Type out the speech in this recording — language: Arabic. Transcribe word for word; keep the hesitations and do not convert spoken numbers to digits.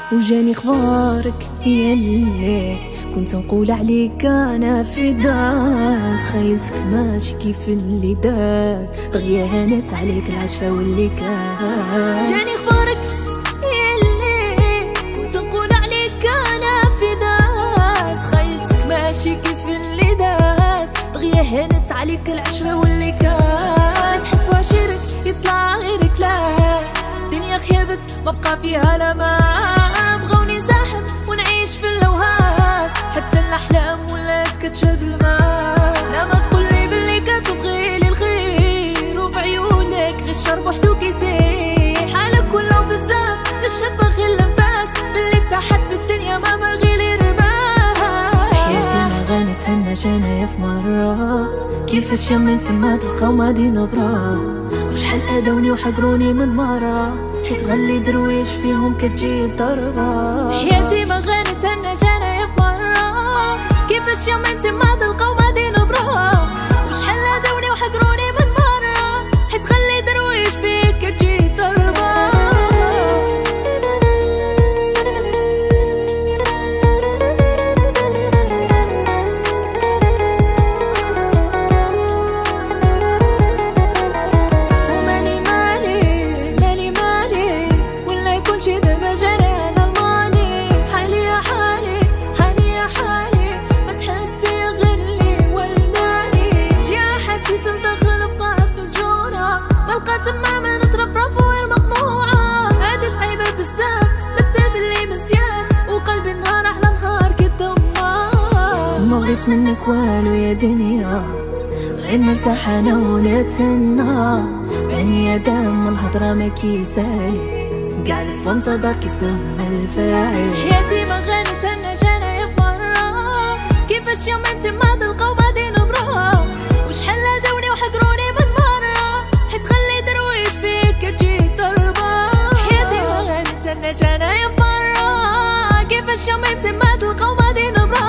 وجاني خبارك يلي كنت نقول عليك انا في دار. تخيلتك ماشي كيف اللي دات، دغيا هانت عليك العشرة واللي كان. جاني خبارك يلي كنت نقول عليك انا في دار. تخيلتك ماشي كيف اللي دات، دغيا هانت عليك العشرة واللي كان. تحسبوا عشيرك يطلع غيرك، لا الدنيا خيبت ما بقى فيها لا ما. بغوني ساحب ونعيش في الاوهام، حتى الاحلام ولات كتشرب الماء. لا ما تقولي باللي كتبغي لي الخير، وفي عيونك غير الشرب وحدو كيسير. حالك ولو بزاف نشهد باغي الانفاس، باللي تحت في الدنيا ما باغي لي رماح. حياتي ما غنتهناش انايا في مرة، كيفاش يممت ما تلقاو ماضي نبرة. وشحال اذوني وحقروني من مرة، حيت غلي درويش فيهم كتجي الضربة. حياتي ما غنتهناش انايا في مرة، كيفاش يوم انت ما تلقاو ماضي نبرة. وشحال اذوني وحقروني من مرة، حيت غلي درويش فيك كتجي الضربة. تماما نترفرف وغير مقموعة، هادي صعيبة بزاف متاب اللي مزيان، وقلبي نهار على نهار كيتدمر. ما بغيت منك والو يا دنيا، غير نرتاح انا ونتهنى. بني ادم الهضرة ما كيسالي، قاع الفم تدار كيسمى الفاعل. حياتي ما غنتهناش انايا في مرة، كيفاش يوم انت ما تلقاو ماضي نبرة. وشحال اذوني وحقروني من مرة، حيت غلي درويش فيك كتجي الضربة. حياتي ما غنتهناش انايا في مرة، كيفاش يوم انت ما تلقاو ماضي نبرة.